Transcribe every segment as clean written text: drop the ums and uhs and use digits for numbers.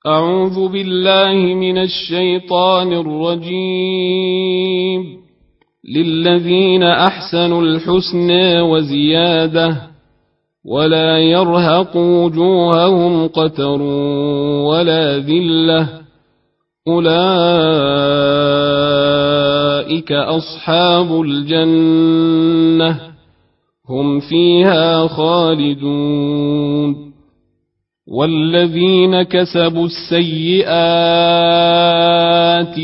أعوذ بالله من الشيطان الرجيم. للذين أحسنوا الحسنى وزيادة ولا يرهق وجوههم قتر ولا ذلة أولئك أصحاب الجنة هم فيها خالدون. والذين كسبوا السيئات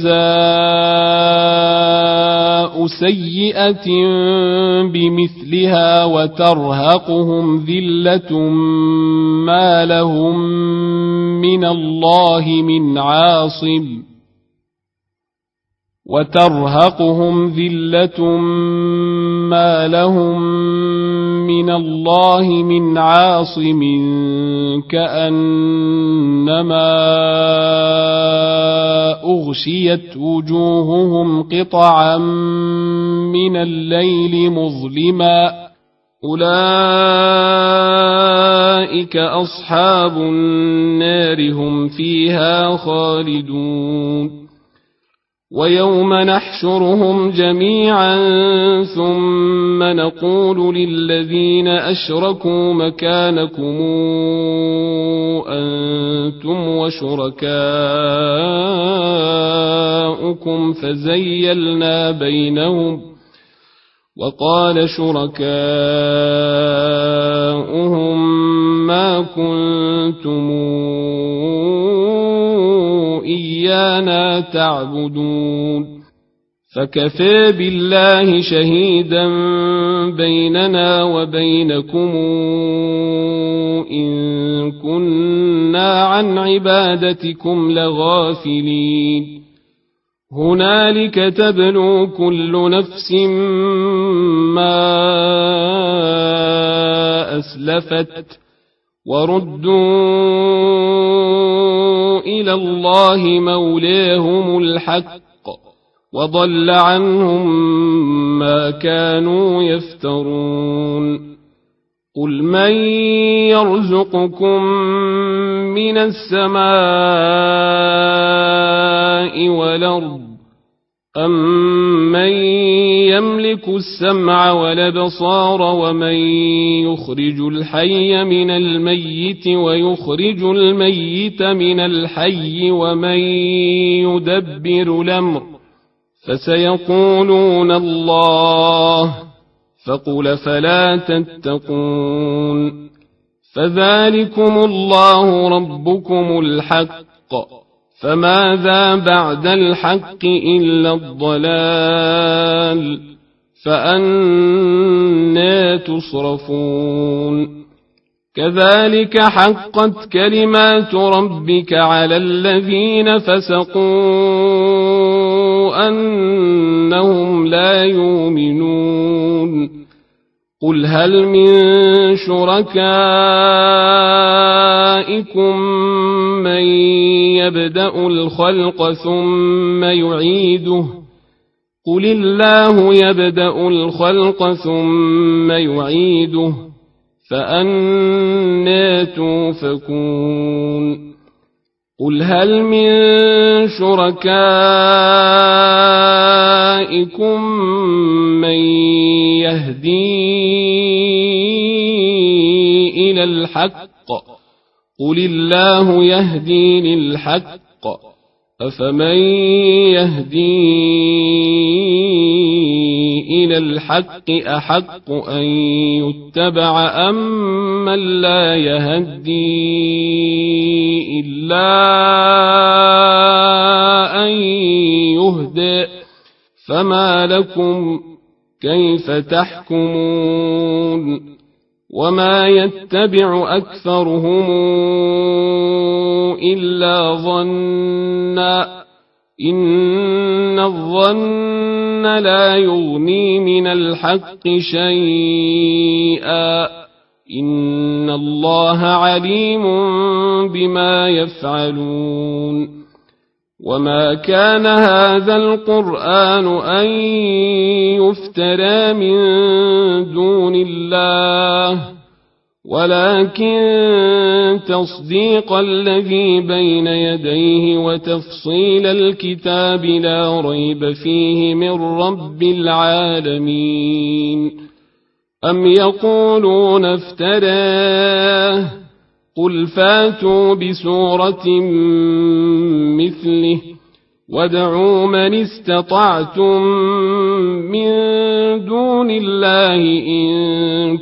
جزاء سيئة بمثلها وترهقهم ذلة ما لهم من الله من عاصم كأنما أغشيت وجوههم قطعا من الليل مظلما أولئك أصحاب النار هم فيها خالدون. ويوم نحشرهم جميعا ثم نقول للذين أشركوا مكانكم أنتم وشركاؤكم فزيلنا بينهم وقال شركاؤهم ما كنتم إيانا تعبدون فكفى بالله شهيدا بيننا وبينكم إن كنا عن عبادتكم لغافلين. هنالك تبلو كل نفس ما أسلفت وردوا إلى الله مولاهم الحق وضل عنهم ما كانوا يفترون. قل من يرزقكم من السماء والأرض أمن يملك السمع والأبصار ومن يخرج الحي من الميت ويخرج الميت من الحي ومن يدبر الأمر فسيقولون الله فقل فلا تتقون. فذلكم الله ربكم الحق فماذا بعد الحق إلا الضلال فأنى تصرفون. كذلك حقت كلمات ربك على الذين فسقوا أنهم لا يؤمنون. قل هل من شركائكم من يبدأ الخلق ثم يعيده قل الله يبدأ الخلق ثم يعيده فأنى توفكون. قل هل من شركائكم من يهدي إلى الحق قل الله يهدي للحق أفمن يهدي إلى الحق أحق أن يتبع أم من لا يهدي إلا أن يهدى فما لكم كيف تحكمون. وما يتبع أكثرهم إلا ظنا إن الظن لا يغني من الحق شيئا إن الله عليم بما يفعلون. وما كان هذا القرآن أن يفترى من دون الله ولكن تصديق الذي بين يديه وتفصيل الكتاب لا ريب فيه من رب العالمين. أم يقولون افتراه قل فاتوا بسورة مثله وادعوا من استطعتم من دون الله إن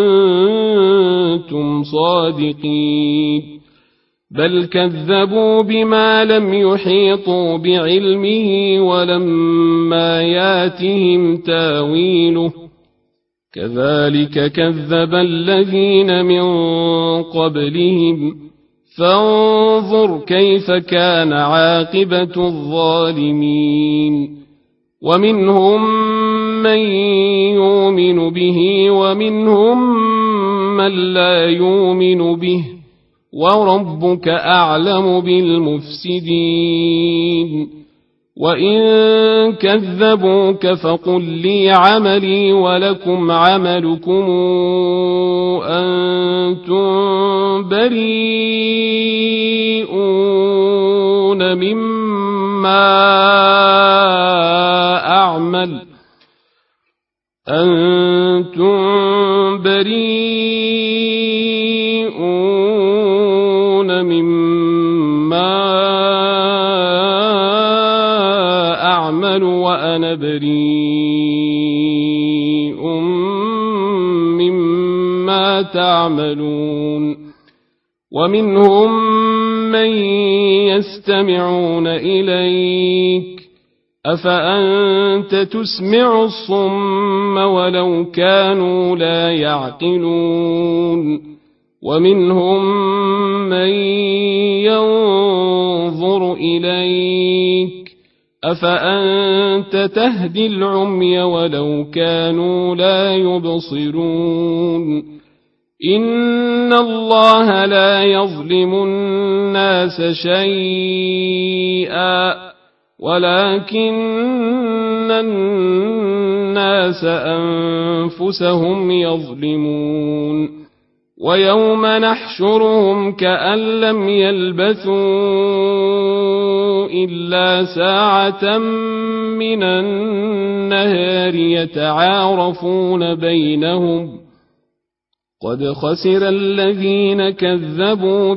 كنتم صادقين. بل كذبوا بما لم يحيطوا بعلمه ولما ياتهم تاويله كذلك كذب الذين من قبلهم فانظر كيف كان عاقبة الظالمين. ومنهم من يؤمن به ومنهم من لا يؤمن به وربك أعلم بالمفسدين. وإن كذبوك فقل لي عملي ولكم عملكم أنتم بريئون مما أعمل وأنا بريء مما تعملون. ومنهم من يستمعون إليك أفأنت تسمع الصم ولو كانوا لا يعقلون. ومنهم من ينظر إليك أفأنت تهدي العمي ولو كانوا لا يبصرون. إن الله لا يظلم الناس شيئا ولكن الناس أنفسهم يظلمون. ويوم نحشرهم كأن لم يلبثوا إلا ساعة من النهار يتعارفون بينهم قد خسر الذين كذبوا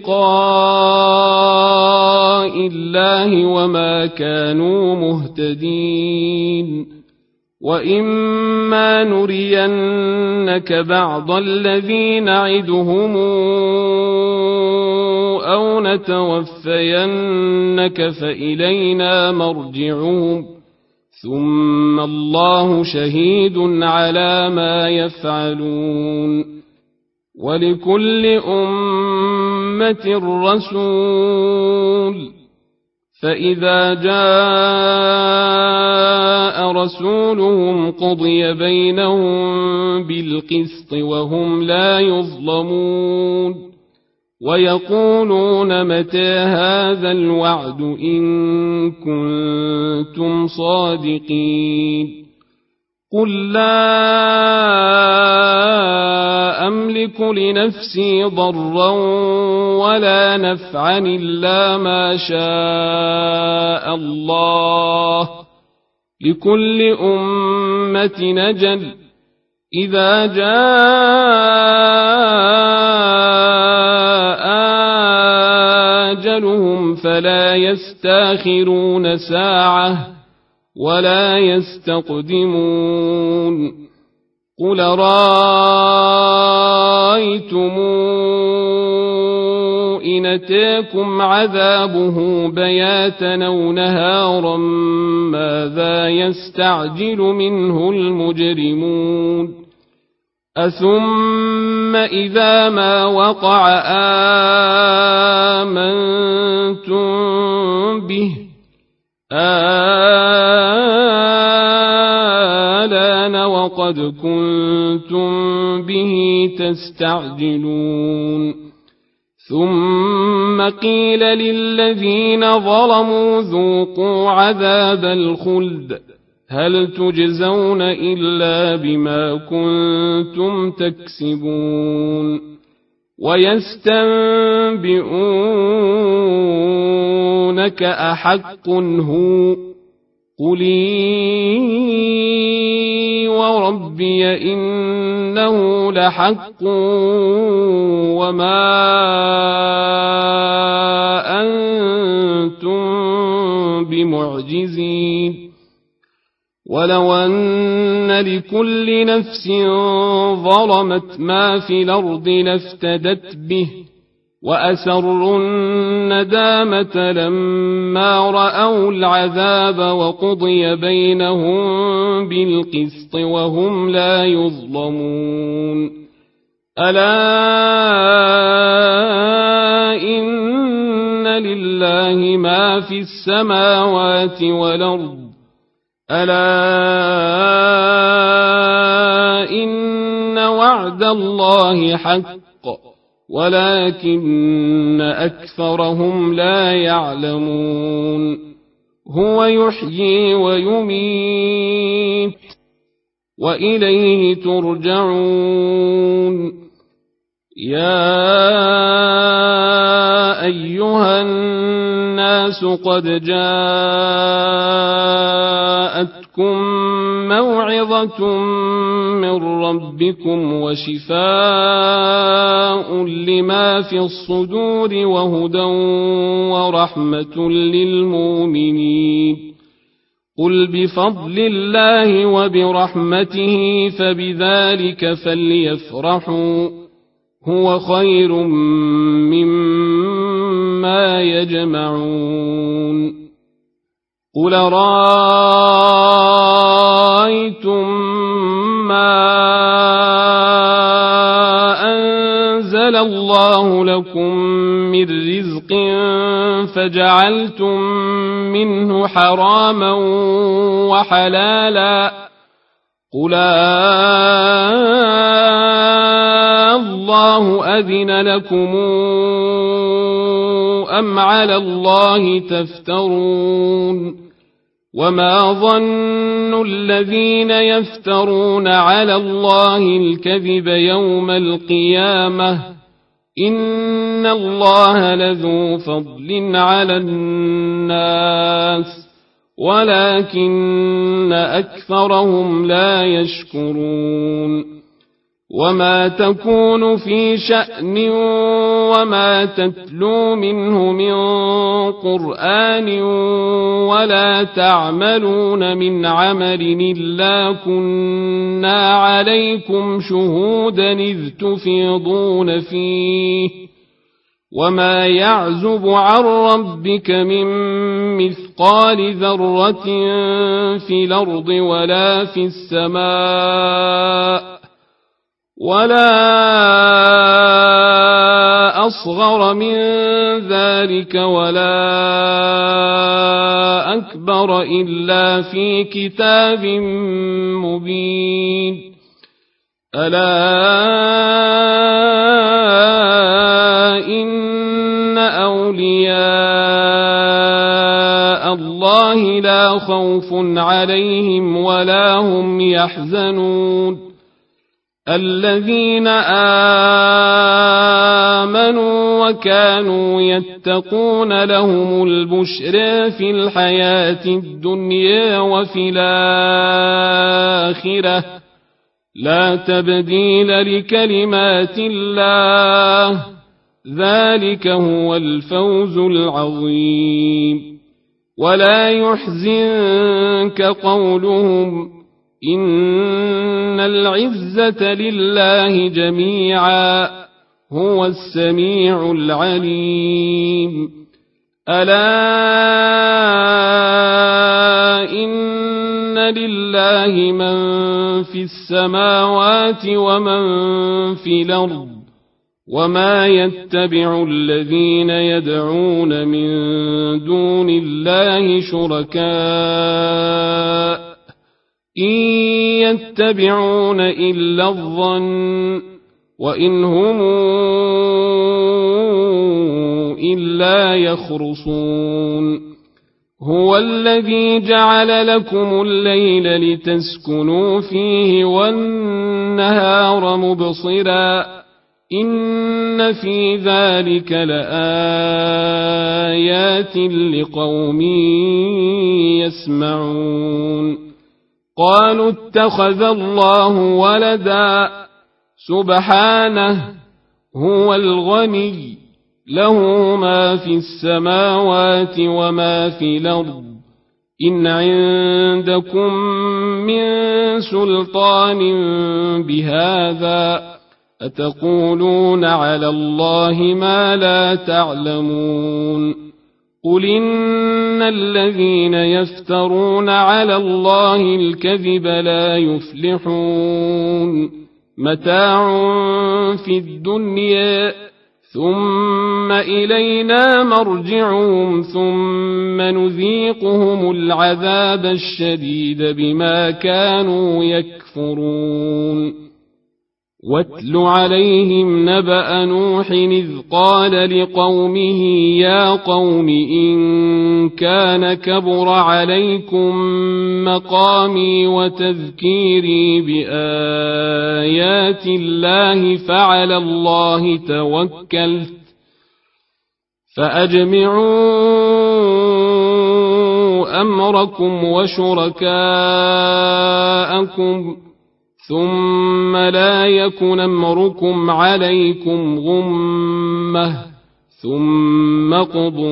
بلقاء الله وما كانوا مهتدين. وإما نرينك بعض الذي نعدهم أو نتوفينك فإلينا مرجعهم ثم الله شهيد على ما يفعلون. ولكل أمة رسول فإذا جاء رسولهم قضي بينهم بالقسط وهم لا يظلمون. ويقولون متى هذا الوعد إن كنتم صادقين. قل لا أملك لنفسي ضرا ولا نفعا إلا ما شاء الله لكل أمة أجل إذا جاء أجلهم فلا يستاخرون ساعة ولا يستقدمون. قل رأيتم إن أتاكم عذابه بياتا أو نهارا ماذا يستعجل منه المجرمون. أثم إذا ما وقع آمنتم به آلان وقد كنتم به تستعجلون. ثم قيل للذين ظلموا ذوقوا عذاب الخلد هل تجزون إلا بما كنتم تكسبون ويستنبئونك أحق هو قل إي وربي إنه لحق وما أنتم بمعجزين ولو أن لكل نفس ظلمت ما في الأرض لافتدت به وأسروا الندامة لما رأوا العذاب وقضي بينهم بالقسط وهم لا يظلمون ألا إن لله ما في السماوات والأرض ألا إن وعد الله حق ولكن أكثرهم لا يعلمون هو يحيي ويميت وإليه ترجعون يا أيها الناس قد جاءتكم موعظة من ربكم وشفاء لما في الصدور وهدى ورحمة للمؤمنين قل بفضل الله وبرحمته فبذلك فليفرحوا هو خير مما يجمعون قل رأيتم ما أنزل الله لكم من رزق فجعلتم منه حراما وحلالا قل الله أذن لكم أم على الله تفترون وما ظن الذين يفترون على الله الكذب يوم القيامة إن الله لذو فضل على الناس ولكن أكثرهم لا يشكرون وما تكون في شأن وما تتلو منه من قرآن ولا تعملون من عمل إلا كنا عليكم شهودا إذ تفيضون فيه وما يعزب عن ربك من مثقال ذرة في الأرض ولا في السماء ولا أصغر من ذلك ولا أكبر إلا في كتاب مبين ألا إن أولياء الله لا خوف عليهم ولا هم يحزنون الذين آمنوا وكانوا يتقون لهم البشرى في الحياة الدنيا وفي الآخرة لا تبديل لكلمات الله ذلك هو الفوز العظيم ولا يحزنك قولهم إن العزة لله جميعا هو السميع العليم ألا إن لله من في السماوات ومن في الأرض وما يتبع الذين يدعون من دون الله شركاء إن يتبعون إلا الظن وإن هم إلا يخرصون هو الذي جعل لكم الليل لتسكنوا فيه والنهار مبصرا إن في ذلك لآيات لقوم يسمعون قالوا اتخذ الله ولدا سبحانه هو الغني له ما في السماوات وما في الأرض إن عندكم من سلطان بهذا أتقولون على الله ما لا تعلمون قل إن الذين يفترون على الله الكذب لا يفلحون متاع في الدنيا ثم إلينا مرجعهم ثم نذيقهم العذاب الشديد بما كانوا يكفرون واتل عليهم نبأ نوح إذ قال لقومه يا قوم إن كان كبر عليكم مقامي وتذكيري بآيات الله فعلى الله توكلت فأجمعوا أمركم وشركاءكم ثم لا يكن أمركم عليكم غمة ثم قضوا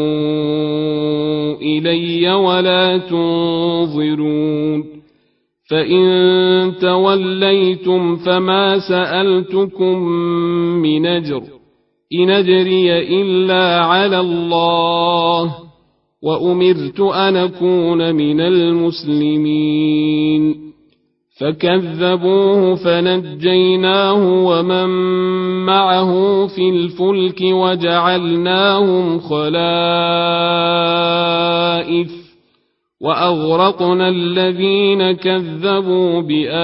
إلي ولا تنظرون فإن توليتم فما سألتكم من أجر إن أجري إلا على الله وأمرت أن أكون من المسلمين فكذبوه فنجيناه ومن معه في الفلك وجعلناهم خلائف وأغرقنا الذين كذبوا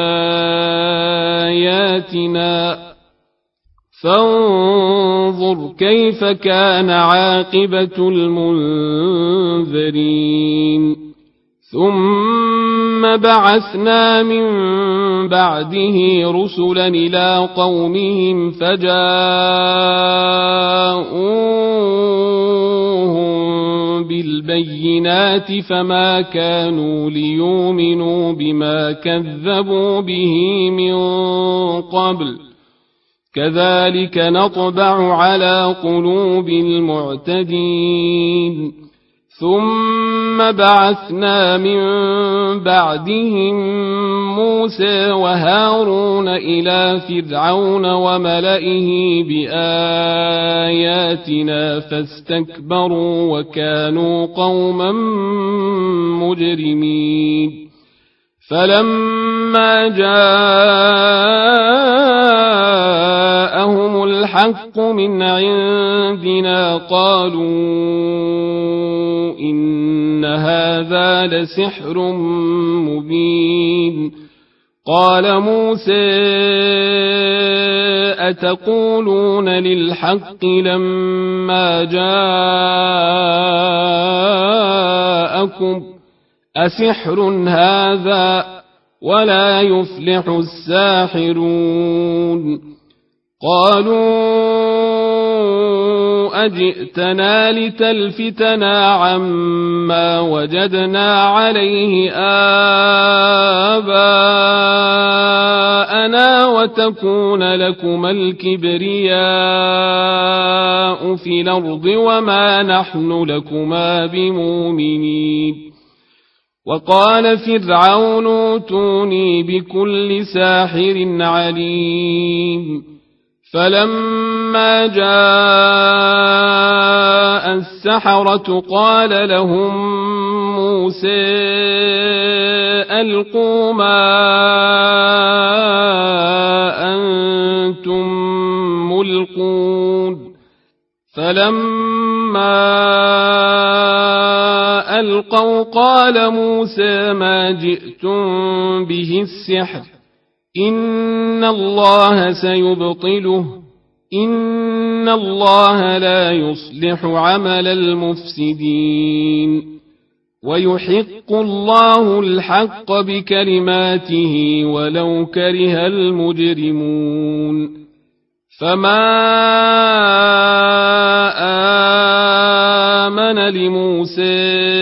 بآياتنا فانظر كيف كان عاقبة المنذرين ثم بعثنا من بعده رسلا إلى قومهم فجاءوهم بالبينات فما كانوا ليؤمنوا بما كذبوا به من قبل كذلك نطبع على قلوب المعتدين ثم بعثنا من بعدهم موسى وهارون إلى فرعون وملئه بآياتنا فاستكبروا وكانوا قوما مجرمين فلما جاءهم الحق من عندنا قالوا إن هذا لسحر مبين قال موسى أتقولون للحق لما جاءكم أسحر هذا ولا يفلح الساحرون قالوا أجئتنا لتلفتنا عما وجدنا عليه آباءنا وتكون لكما الكبرياء في الأرض وما نحن لكما بمؤمنين وقال فرعون ائتوني بكل ساحر عليم فلما جاء السحرة قال لهم موسى ألقوا ما أنتم ملقون فلما ألقوا قال موسى ما جئتم به السحر إن الله سيبطله إن الله لا يصلح عمل المفسدين ويحق الله الحق بكلماته ولو كره المجرمون فما آمن لموسى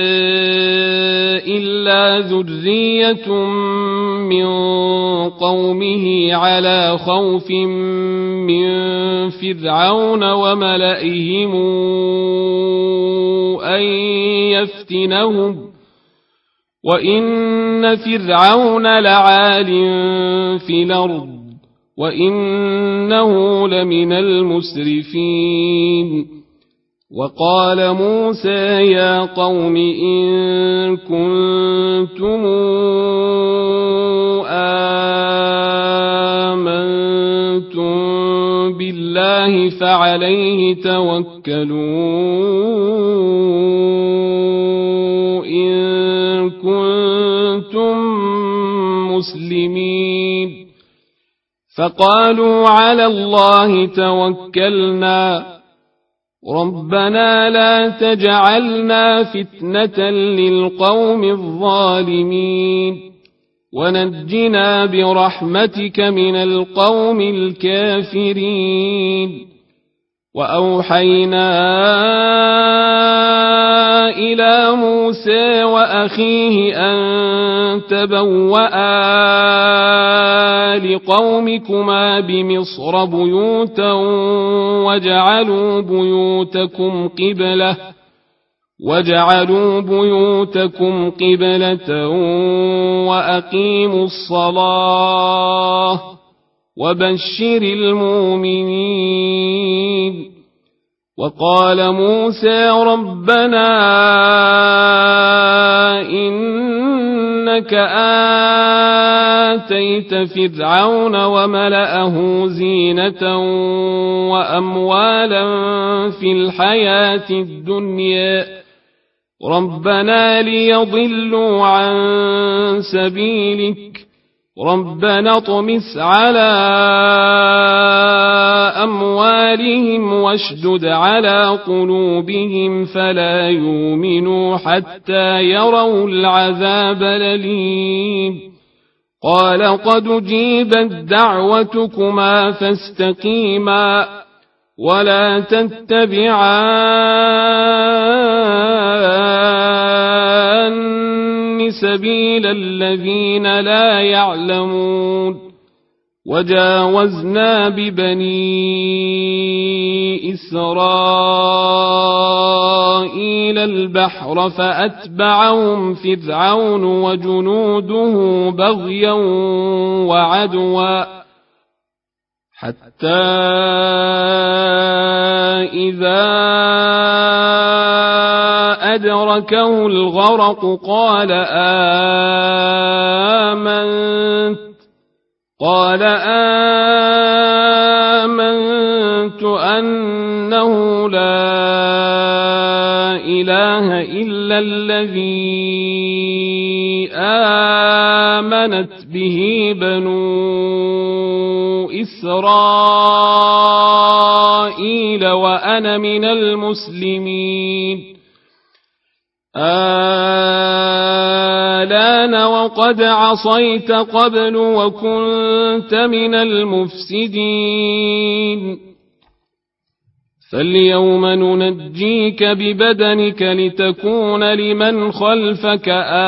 إلا ذرية من قومه على خوف من فرعون وملئهم أن يفتنهم وإن فرعون لعال في الأرض وإنه لمن المسرفين وقال موسى يا قوم إن كنتم آمنتم بالله فعليه توكلوا إن كنتم مسلمين فقالوا على الله توكلنا ربنا لا تجعلنا فتنة للقوم الظالمين ونجنا برحمتك من القوم الكافرين وأوحينا إلى موسى وأخيه أن تبوأ لقومكما بمصر بيوتا وجعلوا بيوتكم قبلة وأقيموا الصلاة وبشر المؤمنين وقال موسى ربنا إنك آتيت فرعون وملأه زينة وأموالا في الحياة الدنيا ربنا ليضلوا عن سبيلك ربنا اطمس على أموالهم واشدد على قلوبهم فلا يؤمنوا حتى يروا العذاب الأليم قال قد أجيبت دعوتكما فاستقيما ولا تتبعان سبيل الذين لا يعلمون وجاوزنا ببني إسرائيل البحر فأتبعهم فرعون وجنوده بغيا وعدوا حتى إذا أدركه الغرق قال آمنت أنه لا إله إلا الذي آمنت به بنو إسرائيل وأنا من المسلمين آلان وقد عصيت قبل وكنت من المفسدين فاليوم ننجيك ببدنك لتكون لمن خلفك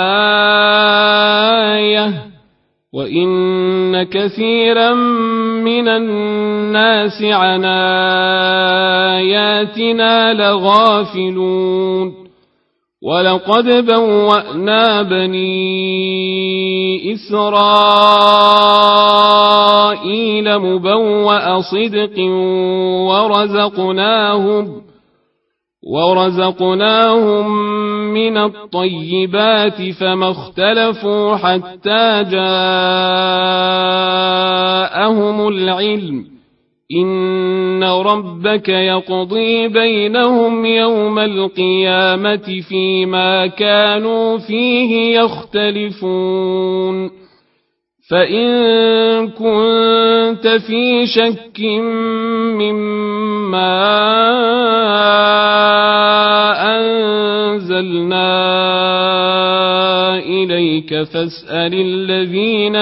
آية وإن كثيرا من الناس عن آياتنا لغافلون ولقد بوأنا بني إسرائيل مبوأ صدق ورزقناهم من الطيبات فما اختلفوا حتى جاءهم العلم إن ربك يقضي بينهم يوم القيامة فيما كانوا فيه يختلفون فإن كنت في شك مما أنزلنا إليك فاسأل الذين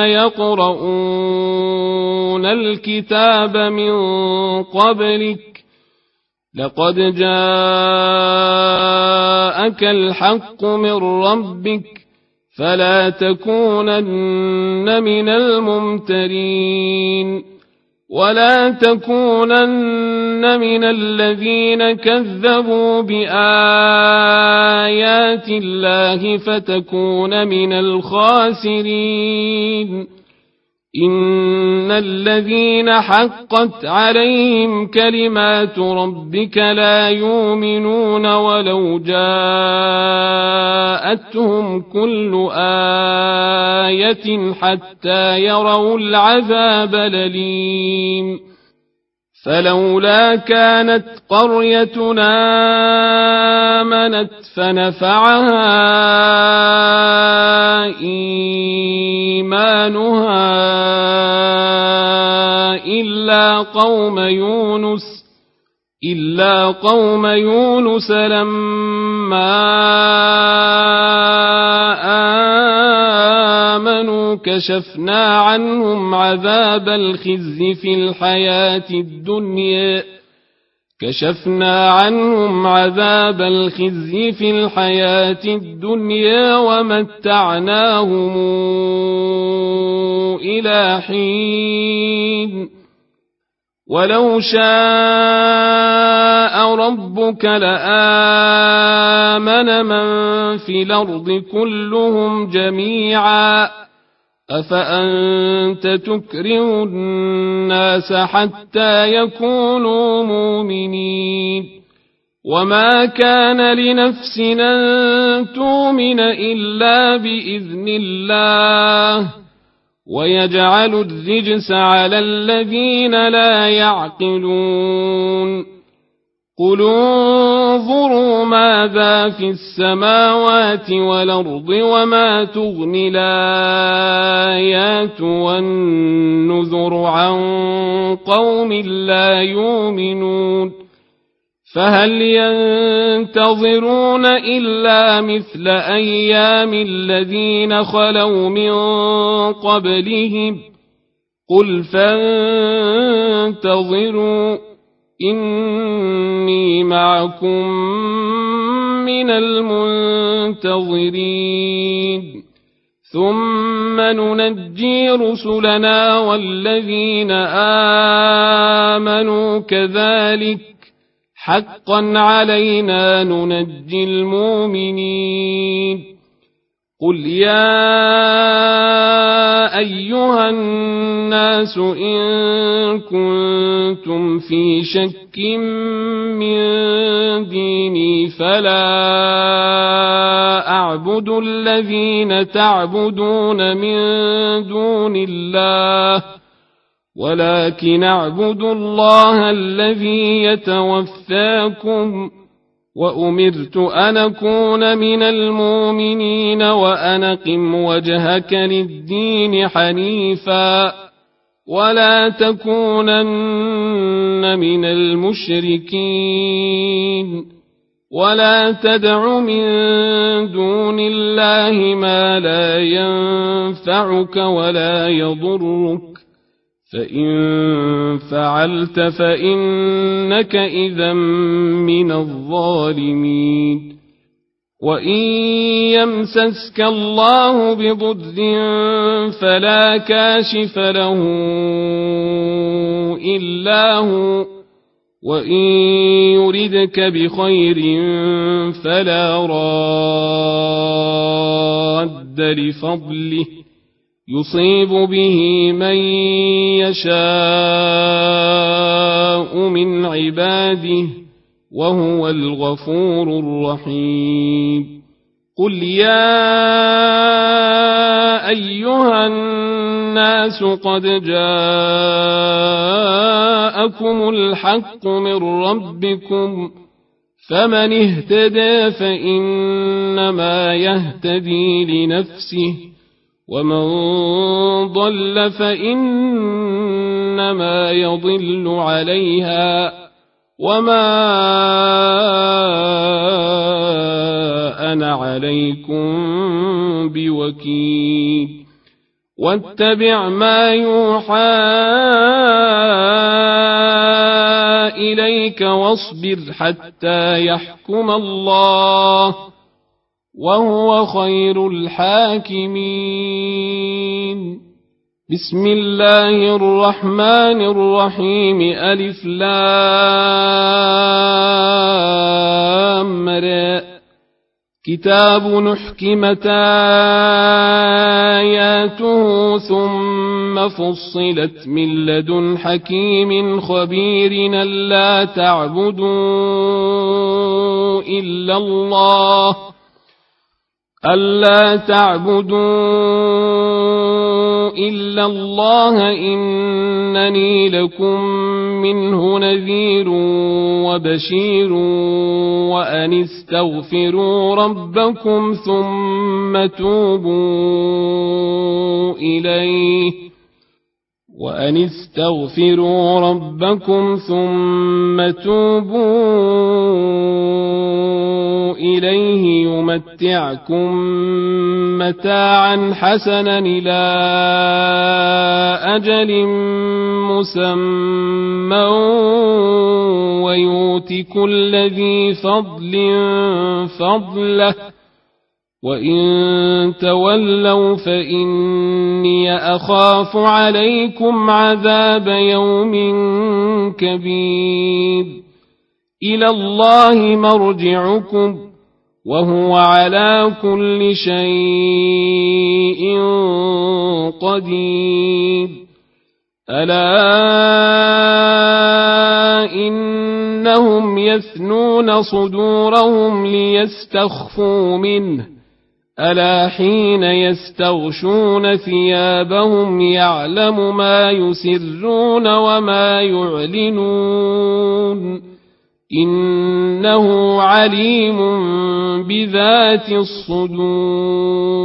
يقرؤون الكتاب من قبلك لقد جاءك الحق من ربك فلا تكونن من الممترين ولا تكونن من الذين كذبوا بآيات الله فتكون من الخاسرين إن الذين حقت عليهم كلمات ربك لا يؤمنون ولو جاءتهم كل آية حتى يروا العذاب الأليم فلولا كانت قريتنا آمنت فنفعها إيمانها إلا قوم يونس لما آمنوا كشفنا عنهم عذاب الخزي في الحياة الدنيا ومتعناهم إلى حين ولو شاء ربك لآمن من في الأرض كلهم جميعا أفأنت تكره الناس حتى يكونوا مؤمنين وما كان لنفس أن تؤمن إلا بإذن الله ويجعل الرجس على الذين لا يعقلون قل انظروا ماذا في السماوات والأرض وما تغني الآيات والنذر عن قوم لا يؤمنون فهل ينتظرون إلا مثل أيام الذين خلوا من قبلهم قل فانتظروا إني معكم من المنتظرين ثم ننجي رسلنا والذين آمنوا كذلك حقا علينا ننجي المؤمنين قل يا أيها الناس إن كنتم في شك من ديني فلا أعبد الذين تعبدون من دون الله ولكن أعبد الله الذي يتوفاكم وأمرت أن أكون من المؤمنين وأن أقم وجهك للدين حنيفا ولا تكونن من المشركين ولا تدع من دون الله ما لا ينفعك ولا يضرك فإن فعلت فإنك إذا من الظالمين وإن يمسسك الله بضر فلا كاشف له إلا هو وإن يردك بخير فلا راد لفضله يصيب به من يشاء من عباده وهو الغفور الرحيم قل يا أيها الناس قد جاءكم الحق من ربكم فمن اهتدى فإنما يهتدي لنفسه ومن ضل فإنما يضل عليها وما أنا عليكم بوكيل واتبع ما يوحى إليك واصبر حتى يحكم الله وهو خير الحاكمين. بسم الله الرحمن الرحيم ألف لام را كتاب نحكمت آياته ثم فصلت من لدن حكيم خبير ألا تعبدوا إلا الله إنني لكم منه نذير وبشير وأن استغفروا ربكم ثم توبوا إليه يمتعكم متاعا حسنا إلى أجل مسمى ويؤت كل ذي فضل فضله وإن تولوا فإني أخاف عليكم عذاب يوم كبير. إلى الله مرجعكم وهو على كل شيء قدير. ألا إنهم يثنون صدورهم ليستخفوا منه ألا حين يستغشون ثيابهم يعلم ما يسرون وما يعلنون إنه عليم بذات الصدور.